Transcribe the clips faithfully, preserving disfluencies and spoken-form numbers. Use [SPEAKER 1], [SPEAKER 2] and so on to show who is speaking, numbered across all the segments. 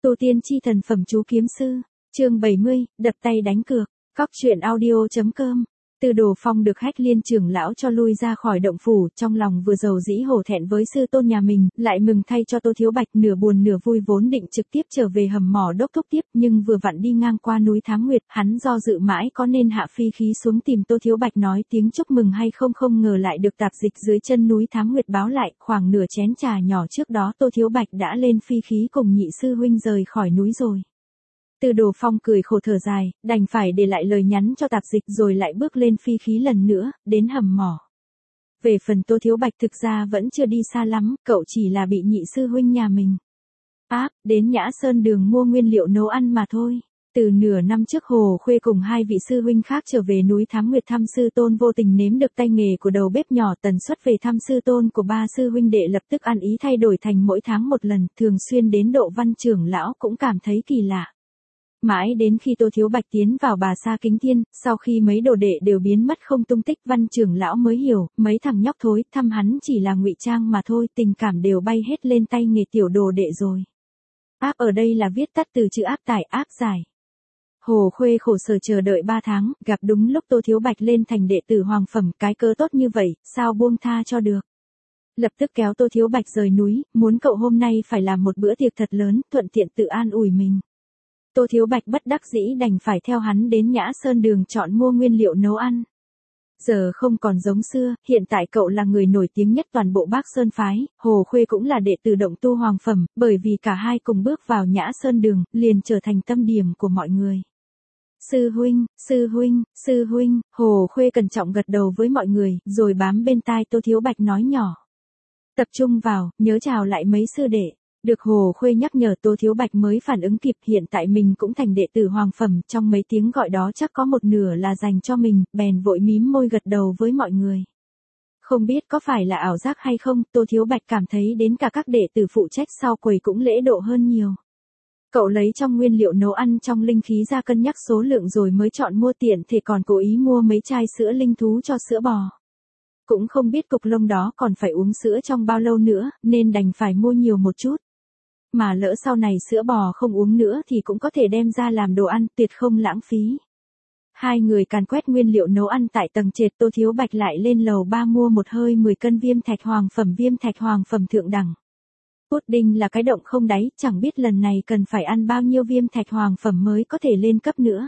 [SPEAKER 1] Tu tiên chi thần phẩm chú kiếm sư, chương bảy mươi, đập tay đánh cược, cóc truyện audio.com. Từ Đồ Phong được Hách Liên trưởng lão cho lui ra khỏi động phủ, trong lòng vừa giàu dĩ hổ thẹn với sư tôn nhà mình, lại mừng thay cho Tô Thiếu Bạch, nửa buồn nửa vui vốn định trực tiếp trở về hầm mỏ đốc thúc tiếp, nhưng vừa vặn đi ngang qua núi Thám Nguyệt, hắn do dự mãi có nên hạ phi khí xuống tìm Tô Thiếu Bạch nói tiếng chúc mừng hay không, không ngờ lại được tạp dịch dưới chân núi Thám Nguyệt báo lại, khoảng nửa chén trà nhỏ trước đó Tô Thiếu Bạch đã lên phi khí cùng nhị sư huynh rời khỏi núi rồi. Từ Đồ Phong cười khổ thở dài, đành phải để lại lời nhắn cho tạp dịch rồi lại bước lên phi khí lần nữa, đến hầm mỏ. Về phần Tô Thiếu Bạch thực ra vẫn chưa đi xa lắm, cậu chỉ là bị nhị sư huynh nhà mình áp đến Nhã Sơn Đường mua nguyên liệu nấu ăn mà thôi. Từ nửa năm trước Hồ Khuê cùng hai vị sư huynh khác trở về núi Thám Nguyệt thăm sư tôn, vô tình nếm được tay nghề của đầu bếp nhỏ, tần suất về thăm sư tôn của ba sư huynh đệ lập tức ăn ý thay đổi thành mỗi tháng một lần, thường xuyên đến độ Văn trưởng lão cũng cảm thấy kỳ lạ. Mãi đến khi Tô Thiếu Bạch tiến vào Bà Sa Kính Thiên, sau khi mấy đồ đệ đều biến mất không tung tích, Văn trưởng lão mới hiểu, mấy thằng nhóc thối thăm hắn chỉ là ngụy trang mà thôi, tình cảm đều bay hết lên tay nghề tiểu đồ đệ rồi. Áp ở đây là viết tắt từ chữ áp tải, áp giải. Hồ Khuê khổ sở chờ đợi ba tháng, gặp đúng lúc Tô Thiếu Bạch lên thành đệ tử hoàng phẩm, cái cớ tốt như vậy, sao buông tha cho được. Lập tức kéo Tô Thiếu Bạch rời núi, muốn cậu hôm nay phải làm một bữa tiệc thật lớn, thuận tiện tự an ủi mình. Tô Thiếu Bạch bất đắc dĩ đành phải theo hắn đến Nhã Sơn Đường chọn mua nguyên liệu nấu ăn. Giờ không còn giống xưa, hiện tại cậu là người nổi tiếng nhất toàn bộ Bác Sơn Phái, Hồ Khuê cũng là đệ tử động tu hoàng phẩm, bởi vì cả hai cùng bước vào Nhã Sơn Đường, liền trở thành tâm điểm của mọi người. Sư huynh, sư huynh, sư huynh, Hồ Khuê cẩn trọng gật đầu với mọi người, rồi bám bên tai Tô Thiếu Bạch nói nhỏ. Tập trung vào, nhớ chào lại mấy sư đệ. Được Hồ Khuê nhắc nhở, Tô Thiếu Bạch mới phản ứng kịp, hiện tại mình cũng thành đệ tử hoàng phẩm, trong mấy tiếng gọi đó chắc có một nửa là dành cho mình, bèn vội mím môi gật đầu với mọi người. Không biết có phải là ảo giác hay không, Tô Thiếu Bạch cảm thấy đến cả các đệ tử phụ trách sau quầy cũng lễ độ hơn nhiều. Cậu lấy trong nguyên liệu nấu ăn trong linh khí ra cân nhắc số lượng rồi mới chọn mua, tiện thể còn cố ý mua mấy chai sữa linh thú cho sữa bò. Cũng không biết cục lông đó còn phải uống sữa trong bao lâu nữa, nên đành phải mua nhiều một chút. Mà lỡ sau này sữa bò không uống nữa thì cũng có thể đem ra làm đồ ăn, tuyệt không lãng phí. Hai người càn quét nguyên liệu nấu ăn tại tầng trệt, Tô Thiếu Bạch lại lên lầu ba mua một hơi mười cân viêm thạch hoàng phẩm, viêm thạch hoàng phẩm thượng đẳng. Pudding là cái động không đáy, chẳng biết lần này cần phải ăn bao nhiêu viêm thạch hoàng phẩm mới có thể lên cấp nữa.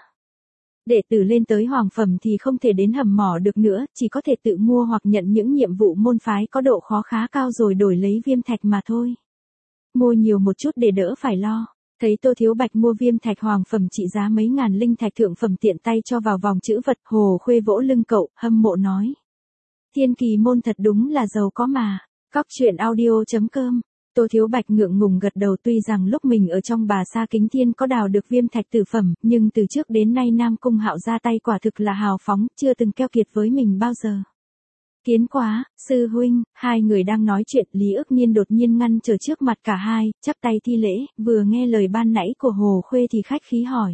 [SPEAKER 1] Đệ tử lên tới hoàng phẩm thì không thể đến hầm mỏ được nữa, chỉ có thể tự mua hoặc nhận những nhiệm vụ môn phái có độ khó khá cao rồi đổi lấy viêm thạch mà thôi. Mua nhiều một chút để đỡ phải lo. Thấy Tô Thiếu Bạch mua viêm thạch hoàng phẩm trị giá mấy ngàn linh thạch thượng phẩm tiện tay cho vào vòng chữ vật, Hồ Khuê vỗ lưng cậu, hâm mộ nói. Thiên Kỳ môn thật đúng là giàu có mà. Cóc truyện audio.com. Tô Thiếu Bạch ngượng ngùng gật đầu, tuy rằng lúc mình ở trong Bà Sa Kính Thiên có đào được viêm thạch tử phẩm, nhưng từ trước đến nay Nam Cung Hạo ra tay quả thực là hào phóng, chưa từng keo kiệt với mình bao giờ. Kiến quá, sư huynh, hai người đang nói chuyện, Lý Ức Nhiên đột nhiên ngăn trở trước mặt cả hai, chắp tay thi lễ, vừa nghe lời ban nãy của Hồ Khuê thì khách khí hỏi.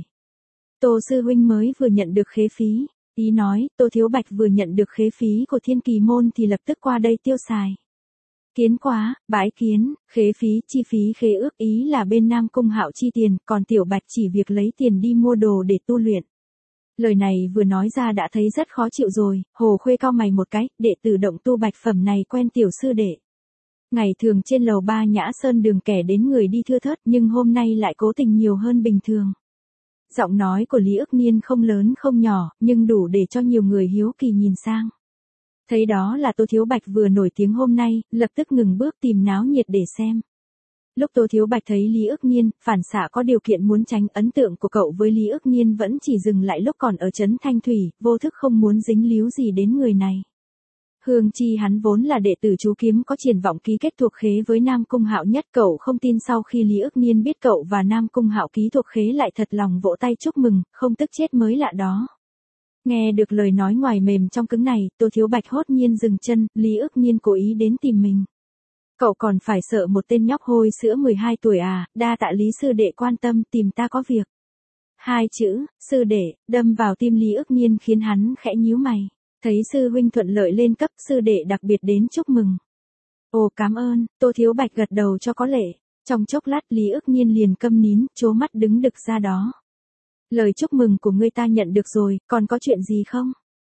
[SPEAKER 1] Tô sư huynh mới vừa nhận được khế phí, ý nói, Tô Thiếu Bạch vừa nhận được khế phí của Thiên Kỳ môn thì lập tức qua đây tiêu xài. Kiến quá, bái kiến, khế phí, chi phí khế ước, ý là bên Nam Cung Hạo chi tiền, còn Tiểu Bạch chỉ việc lấy tiền đi mua đồ để tu luyện. Lời này vừa nói ra đã thấy rất khó chịu rồi, Hồ Khuê cau mày một cái, đệ tử động tu bạch phẩm này quen tiểu sư đệ. Ngày thường trên lầu ba Nhã Sơn Đường kẻ đến người đi thưa thớt, nhưng hôm nay lại cố tình nhiều hơn bình thường. Giọng nói của Lý Ức Nhiên không lớn không nhỏ, nhưng đủ để cho nhiều người hiếu kỳ nhìn sang. Thấy đó là Tô Thiếu Bạch vừa nổi tiếng hôm nay, lập tức ngừng bước tìm náo nhiệt để xem. Lúc Tô Thiếu Bạch thấy Lý Ức Nhiên, phản xạ có điều kiện muốn tránh, ấn tượng của cậu với Lý Ức Nhiên vẫn chỉ dừng lại lúc còn ở trấn Thanh Thủy, vô thức không muốn dính líu gì đến người này. Hương chi hắn vốn là đệ tử chú kiếm có triển vọng ký kết thuộc khế với Nam Cung Hạo nhất, cậu không tin sau khi Lý Ức Nhiên biết cậu và Nam Cung Hạo ký thuộc khế lại thật lòng vỗ tay chúc mừng, không tức chết mới lạ đó. Nghe được lời nói ngoài mềm trong cứng này, Tô Thiếu Bạch hốt nhiên dừng chân, Lý Ức Nhiên cố ý đến tìm mình. Cậu còn phải sợ một tên nhóc hôi sữa mười hai tuổi à, đa tạ Lý sư đệ quan tâm, tìm ta có việc. Hai chữ, sư đệ, đâm vào tim Lý Ức Nhiên khiến hắn khẽ nhíu mày. Thấy sư huynh thuận lợi lên cấp, sư đệ đặc biệt đến chúc mừng. Ồ cảm ơn, Tô Thiếu Bạch gật đầu cho có lệ. Trong chốc lát Lý Ức Nhiên liền câm nín, trố mắt đứng đực ra đó. Lời chúc mừng của ngươi ta nhận được rồi, còn có chuyện gì không?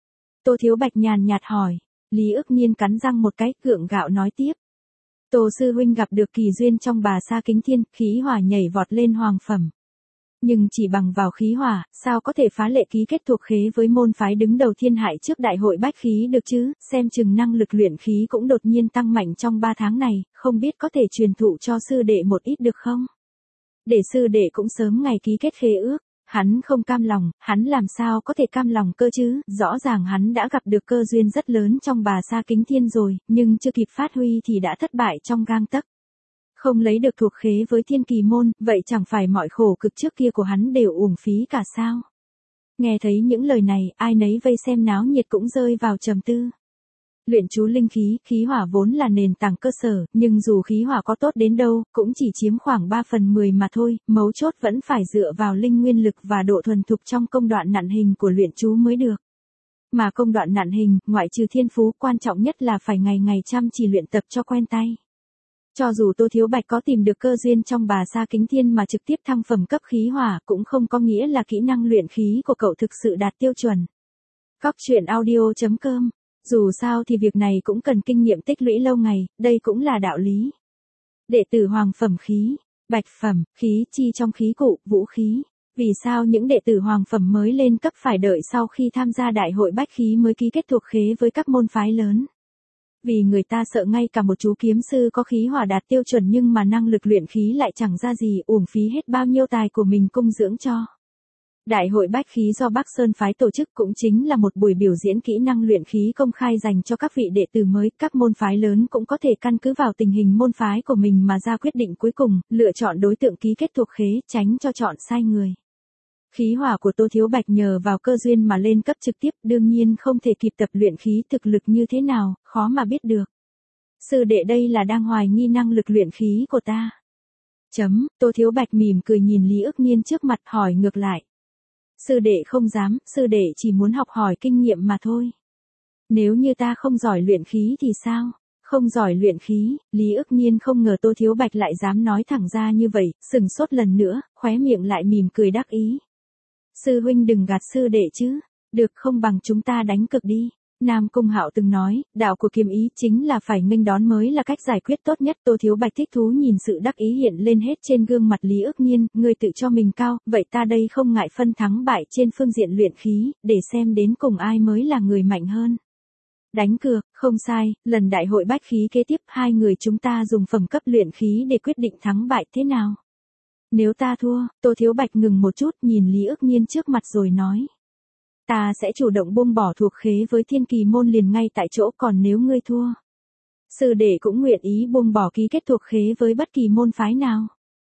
[SPEAKER 1] Tô Thiếu Bạch nhàn nhạt hỏi. Lý Ức Nhiên cắn răng một cái, gượng gạo nói tiếp. Tô sư huynh gặp được kỳ duyên trong Bà Sa Kính Thiên, khí hỏa nhảy vọt lên hoàng phẩm. Nhưng chỉ bằng vào khí hỏa, sao có thể phá lệ ký kết thuộc khế với môn phái đứng đầu thiên hại trước đại hội bách khí được chứ, xem chừng năng lực luyện khí cũng đột nhiên tăng mạnh trong ba tháng này, không biết có thể truyền thụ cho sư đệ một ít được không? Để sư đệ cũng sớm ngày ký kết khế ước. Hắn không cam lòng, hắn làm sao có thể cam lòng cơ chứ, rõ ràng hắn đã gặp được cơ duyên rất lớn trong Bà Sa Kính Thiên rồi, nhưng chưa kịp phát huy thì đã thất bại trong gang tấc. Không lấy được thuộc khế với Thiên Kỳ môn, vậy chẳng phải mọi khổ cực trước kia của hắn đều uổng phí cả sao? Nghe thấy những lời này, ai nấy vây xem náo nhiệt cũng rơi vào trầm tư. Luyện chú linh khí, khí hỏa vốn là nền tảng cơ sở, nhưng dù khí hỏa có tốt đến đâu, cũng chỉ chiếm khoảng ba phần mười mà thôi, mấu chốt vẫn phải dựa vào linh nguyên lực và độ thuần thục trong công đoạn nặn hình của luyện chú mới được. Mà công đoạn nặn hình, ngoại trừ thiên phú, quan trọng nhất là phải ngày ngày chăm chỉ luyện tập cho quen tay. Cho dù Tô Thiếu Bạch có tìm được cơ duyên trong Bà Sa Kính Thiên mà trực tiếp thăng phẩm cấp khí hỏa, cũng không có nghĩa là kỹ năng luyện khí của cậu thực sự đạt tiêu chuẩn. Góc truyện audio chấm com. Dù sao thì việc này cũng cần kinh nghiệm tích lũy lâu ngày, đây cũng là đạo lý. Đệ tử hoàng phẩm khí, bạch phẩm, khí chi trong khí cụ, vũ khí. Vì sao những đệ tử hoàng phẩm mới lên cấp phải đợi sau khi tham gia đại hội bách khí mới ký kết thuộc khế với các môn phái lớn? Vì người ta sợ ngay cả một chú kiếm sư có khí hỏa đạt tiêu chuẩn nhưng mà năng lực luyện khí lại chẳng ra gì, uổng phí hết bao nhiêu tài của mình cung dưỡng cho. Đại hội bách khí do Bắc Sơn phái tổ chức cũng chính là một buổi biểu diễn kỹ năng luyện khí công khai dành cho các vị đệ tử mới, các môn phái lớn cũng có thể căn cứ vào tình hình môn phái của mình mà ra quyết định cuối cùng, lựa chọn đối tượng ký kết thuộc khế, tránh cho chọn sai người. Khí hỏa của Tô Thiếu Bạch nhờ vào cơ duyên mà lên cấp trực tiếp, đương nhiên không thể kịp tập luyện khí, thực lực như thế nào, khó mà biết được. Sư đệ đây là đang hoài nghi năng lực luyện khí của ta. Chấm, Tô Thiếu Bạch mỉm cười nhìn Lý Ức Nhiên trước mặt hỏi ngược lại. Sư đệ không dám, sư đệ chỉ muốn học hỏi kinh nghiệm mà thôi. Nếu như ta không giỏi luyện khí thì sao? Không giỏi luyện khí, Lý Ức Nhiên không ngờ Tô Thiếu Bạch lại dám nói thẳng ra như vậy, sừng sốt lần nữa, khóe miệng lại mỉm cười đắc ý. Sư huynh đừng gạt sư đệ chứ, được không bằng chúng ta đánh cược đi. Nam Cung Hạo từng nói, đạo của kiếm ý chính là phải nghênh đón mới là cách giải quyết tốt nhất. Tô Thiếu Bạch thích thú nhìn sự đắc ý hiện lên hết trên gương mặt Lý Ức Nhiên, người tự cho mình cao, vậy ta đây không ngại phân thắng bại trên phương diện luyện khí, để xem đến cùng ai mới là người mạnh hơn. Đánh cược, không sai, lần đại hội bách khí kế tiếp hai người chúng ta dùng phẩm cấp luyện khí để quyết định thắng bại thế nào. Nếu ta thua, Tô Thiếu Bạch ngừng một chút nhìn Lý Ức Nhiên trước mặt rồi nói. Ta sẽ chủ động buông bỏ thuộc khế với Thiên Kỳ môn liền ngay tại chỗ, còn nếu ngươi thua, sư đệ cũng nguyện ý buông bỏ ký kết thuộc khế với bất kỳ môn phái nào.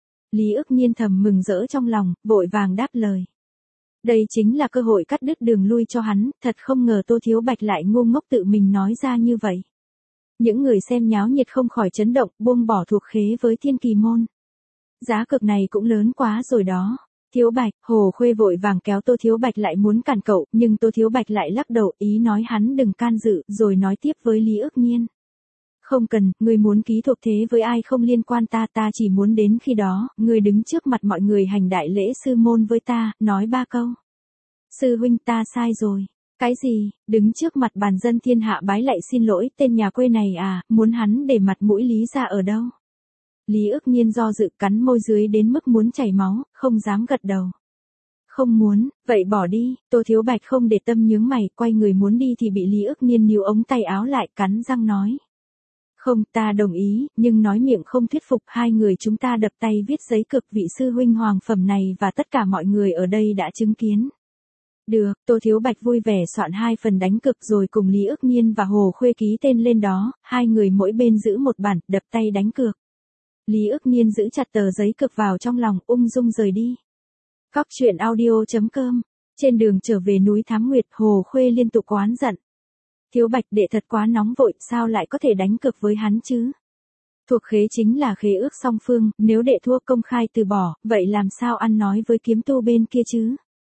[SPEAKER 1] Lý Ức Nhiên thầm mừng rỡ trong lòng, vội vàng đáp lời. Đây chính là cơ hội cắt đứt đường lui cho hắn, thật không ngờ Tô Thiếu Bạch lại ngu ngốc tự mình nói ra như vậy. Những người xem nháo nhiệt không khỏi chấn động, buông bỏ thuộc khế với Thiên Kỳ môn. Giá cược này cũng lớn quá rồi đó. Thiếu Bạch, Hồ Khuê vội vàng kéo Tô Thiếu Bạch lại muốn cản cậu, nhưng Tô Thiếu Bạch lại lắc đầu, ý nói hắn đừng can dự, rồi nói tiếp với Lý Ức Nhiên. Không cần, ngươi muốn ký thuộc thế với ai không liên quan ta, ta chỉ muốn đến khi đó, ngươi đứng trước mặt mọi người hành đại lễ sư môn với ta, nói ba câu. Sư huynh ta sai rồi. Cái gì, đứng trước mặt bàn dân thiên hạ bái lạy xin lỗi tên nhà quê này à, muốn hắn để mặt mũi Lý ra ở đâu? Lý Ức Nhiên do dự cắn môi dưới đến mức muốn chảy máu, không dám gật đầu. Không muốn, vậy bỏ đi. Tô Thiếu Bạch không để tâm nhướng mày, quay người muốn đi thì bị Lý Ức Nhiên níu ống tay áo lại, cắn răng nói. Không, ta đồng ý, nhưng nói miệng không thuyết phục, hai người chúng ta đập tay viết giấy cược vị sư huynh hoàng phẩm này và tất cả mọi người ở đây đã chứng kiến. Được, Tô Thiếu Bạch vui vẻ soạn hai phần đánh cược rồi cùng Lý Ức Nhiên và Hồ Khuê ký tên lên đó, hai người mỗi bên giữ một bản, đập tay đánh cược. Lý Ức Nhiên giữ chặt tờ giấy cược vào trong lòng, ung dung rời đi. Góc truyện audio chấm com. Trên đường trở về núi Thám Nguyệt, Hồ Khuê liên tục oán giận. Thiếu Bạch đệ thật quá nóng vội, sao lại có thể đánh cược với hắn chứ? Thuộc khế chính là khế ước song phương, nếu đệ thua công khai từ bỏ, vậy làm sao ăn nói với kiếm tu bên kia chứ?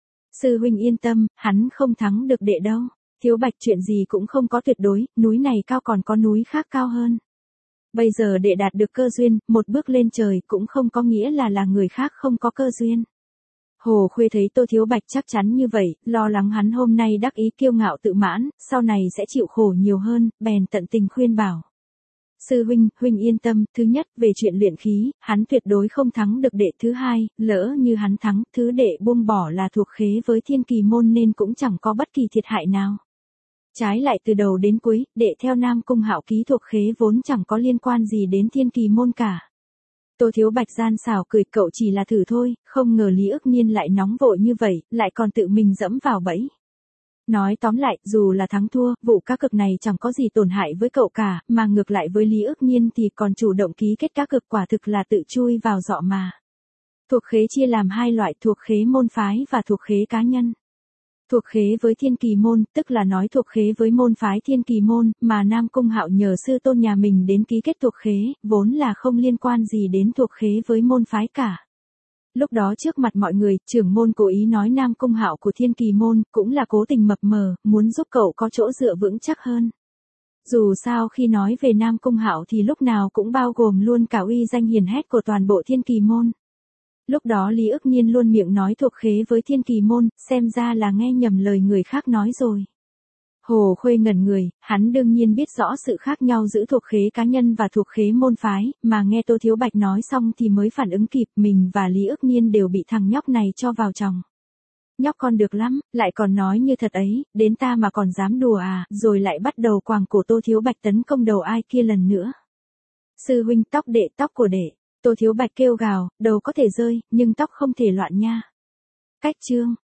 [SPEAKER 1] Sư huynh yên tâm, hắn không thắng được đệ đâu. Thiếu Bạch chuyện gì cũng không có tuyệt đối, núi này cao còn có núi khác cao hơn. Bây giờ đệ đạt được cơ duyên, một bước lên trời cũng không có nghĩa là là người khác không có cơ duyên. Hồ Khuê thấy Tô Thiếu Bạch chắc chắn như vậy, lo lắng hắn hôm nay đắc ý kiêu ngạo tự mãn, sau này sẽ chịu khổ nhiều hơn, bèn tận tình khuyên bảo. Sư huynh, huynh yên tâm, thứ nhất, về chuyện luyện khí, hắn tuyệt đối không thắng được đệ. Thứ hai, lỡ như hắn thắng, thứ đệ buông bỏ là thuộc khế với Thiên Kỳ môn nên cũng chẳng có bất kỳ thiệt hại nào. Trái lại từ đầu đến cuối, đệ theo Nam Cung Hạo ký thuộc khế vốn chẳng có liên quan gì đến Thiên Kỳ môn cả. Tô Thiếu Bạch gian xảo cười, cậu chỉ là thử thôi, không ngờ Lý Ức Nhiên lại nóng vội như vậy, lại còn tự mình dẫm vào bẫy. Nói tóm lại, dù là thắng thua, vụ cá cược này chẳng có gì tổn hại với cậu cả, mà ngược lại với Lý Ức Nhiên thì còn chủ động ký kết cá cược, quả thực là tự chui vào giọ mà. Thuộc khế chia làm hai loại, thuộc khế môn phái và thuộc khế cá nhân. Thuộc khế với Thiên Kỳ môn, tức là nói thuộc khế với môn phái Thiên Kỳ môn, mà Nam Cung Hạo nhờ sư tôn nhà mình đến ký kết thuộc khế, vốn là không liên quan gì đến thuộc khế với môn phái cả. Lúc đó trước mặt mọi người, trưởng môn cố ý nói Nam Cung Hạo của Thiên Kỳ môn, cũng là cố tình mập mờ, muốn giúp cậu có chỗ dựa vững chắc hơn. Dù sao khi nói về Nam Cung Hạo thì lúc nào cũng bao gồm luôn cả uy danh hiển hách của toàn bộ Thiên Kỳ môn. Lúc đó Lý Ức Nhiên luôn miệng nói thuộc khế với Thiên Kỳ môn, xem ra là nghe nhầm lời người khác nói rồi. Hồ Khuê ngẩn người, hắn đương nhiên biết rõ sự khác nhau giữa thuộc khế cá nhân và thuộc khế môn phái, mà nghe Tô Thiếu Bạch nói xong thì mới phản ứng kịp, mình và Lý Ức Nhiên đều bị thằng nhóc này cho vào chòng. Nhóc con được lắm, lại còn nói như thật ấy, đến ta mà còn dám đùa à, rồi lại bắt đầu quàng cổ Tô Thiếu Bạch tấn công đầu ai kia lần nữa. Sư huynh, tóc đệ, tóc của đệ. Tô Thiếu Bạch kêu gào, đầu có thể rơi, nhưng tóc không thể loạn nha. Cách chương